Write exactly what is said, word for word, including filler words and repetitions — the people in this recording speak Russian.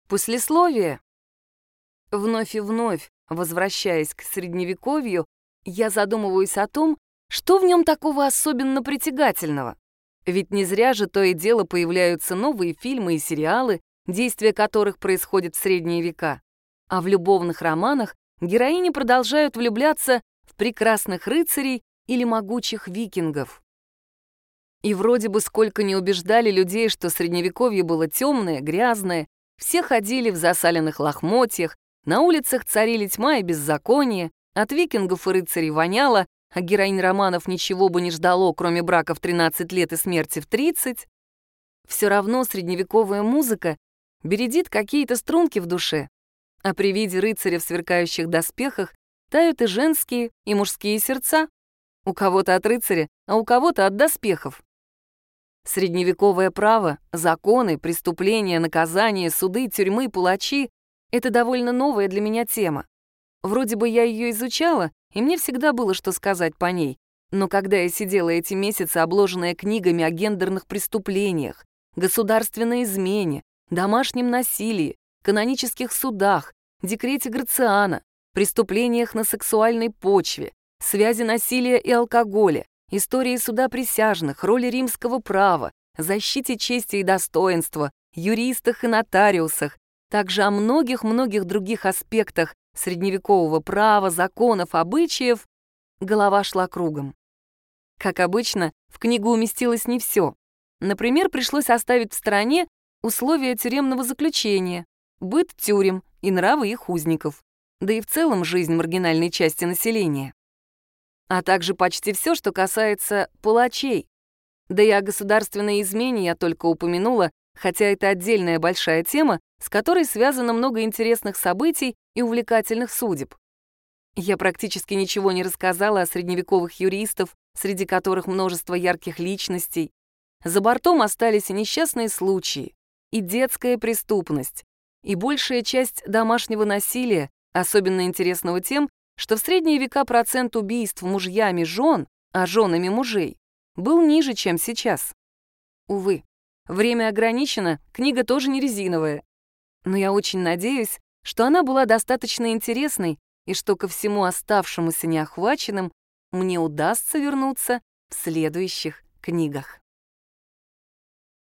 Послесловие. Вновь и вновь, возвращаясь к Средневековью, я задумываюсь о том, что в нем такого особенно притягательного. Ведь не зря же то и дело появляются новые фильмы и сериалы, действие которых происходит в средние века. А в любовных романах героини продолжают влюбляться в прекрасных рыцарей или могучих викингов. И вроде бы сколько не убеждали людей, что средневековье было темное, грязное, все ходили в засаленных лохмотьях, на улицах царили тьма и беззаконие, от викингов и рыцарей воняло, а героинь романов ничего бы не ждало, кроме брака в тринадцать лет и смерти в тридцать. Все равно средневековая музыка бередит какие-то струнки в душе, а при виде рыцаря в сверкающих доспехах тают и женские, и мужские сердца. У кого-то от рыцаря, а у кого-то от доспехов. Средневековое право, законы, преступления, наказания, суды, тюрьмы, палачи — это довольно новая для меня тема. Вроде бы я ее изучала, и мне всегда было что сказать по ней. Но когда я сидела эти месяцы, обложенная книгами о гендерных преступлениях, государственной измене, домашнем насилии, канонических судах, декрете Грациана, преступлениях на сексуальной почве, связи насилия и алкоголя, истории суда присяжных, роли римского права, защите чести и достоинства, юристах и нотариусах, также о многих-многих других аспектах средневекового права, законов, обычаев, голова шла кругом. Как обычно, в книгу уместилось не все. Например, пришлось оставить в стороне условия тюремного заключения, быт тюрем и нравы их узников, да и в целом жизнь маргинальной части населения. А также почти все, что касается палачей. Да и о государственной измене я только упомянула, хотя это отдельная большая тема, с которой связано много интересных событий и увлекательных судеб. Я практически ничего не рассказала о средневековых юристах, среди которых множество ярких личностей. За бортом остались и несчастные случаи, и детская преступность, и большая часть домашнего насилия, особенно интересного тем, что в средние века процент убийств мужьями жен, а женами мужей, был ниже, чем сейчас. Увы, время ограничено, книга тоже не резиновая. Но я очень надеюсь, что она была достаточно интересной и что ко всему оставшемуся неохваченным мне удастся вернуться в следующих книгах.